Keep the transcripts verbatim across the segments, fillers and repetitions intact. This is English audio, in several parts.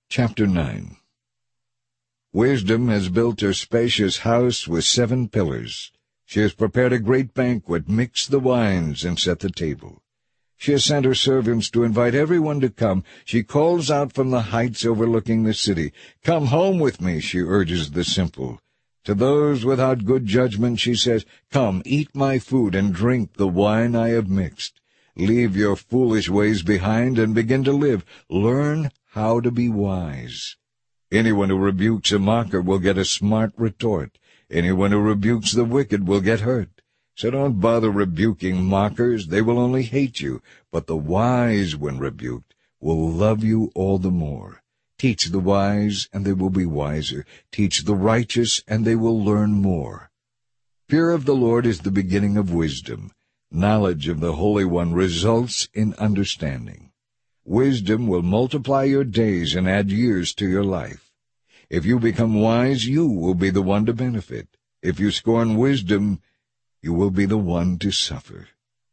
Chapter nine. Wisdom has built her spacious house with seven pillars. She has prepared a great banquet, mixed the wines, and set the table. She has sent her servants to invite everyone to come. She calls out from the heights overlooking the city. Come home with me, she urges the simple. To those without good judgment she says, Come, eat my food and drink the wine I have mixed. Leave your foolish ways behind and begin to live. Learn how to be wise. Anyone who rebukes a mocker will get a smart retort. Anyone who rebukes the wicked will get hurt. So don't bother rebuking mockers. They will only hate you. But the wise, when rebuked, will love you all the more. Teach the wise, and they will be wiser. Teach the righteous, and they will learn more. Fear of the Lord is the beginning of wisdom. Knowledge of the Holy One results in understanding. Wisdom will multiply your days and add years to your life. If you become wise, you will be the one to benefit. If you scorn wisdom, you will be the one to suffer.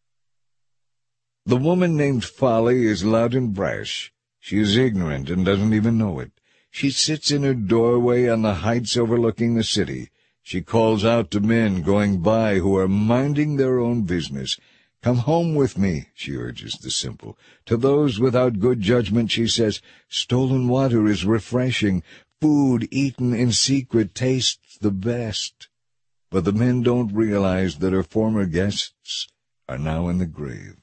The woman named Folly is loud and brash. She is ignorant and doesn't even know it. She sits in her doorway on the heights overlooking the city. She calls out to men going by who are minding their own business. Come home with me, she urges the simple. To those without good judgment she says, Stolen water is refreshing. Food eaten in secret tastes the best. But the men don't realize that her former guests are now in the grave.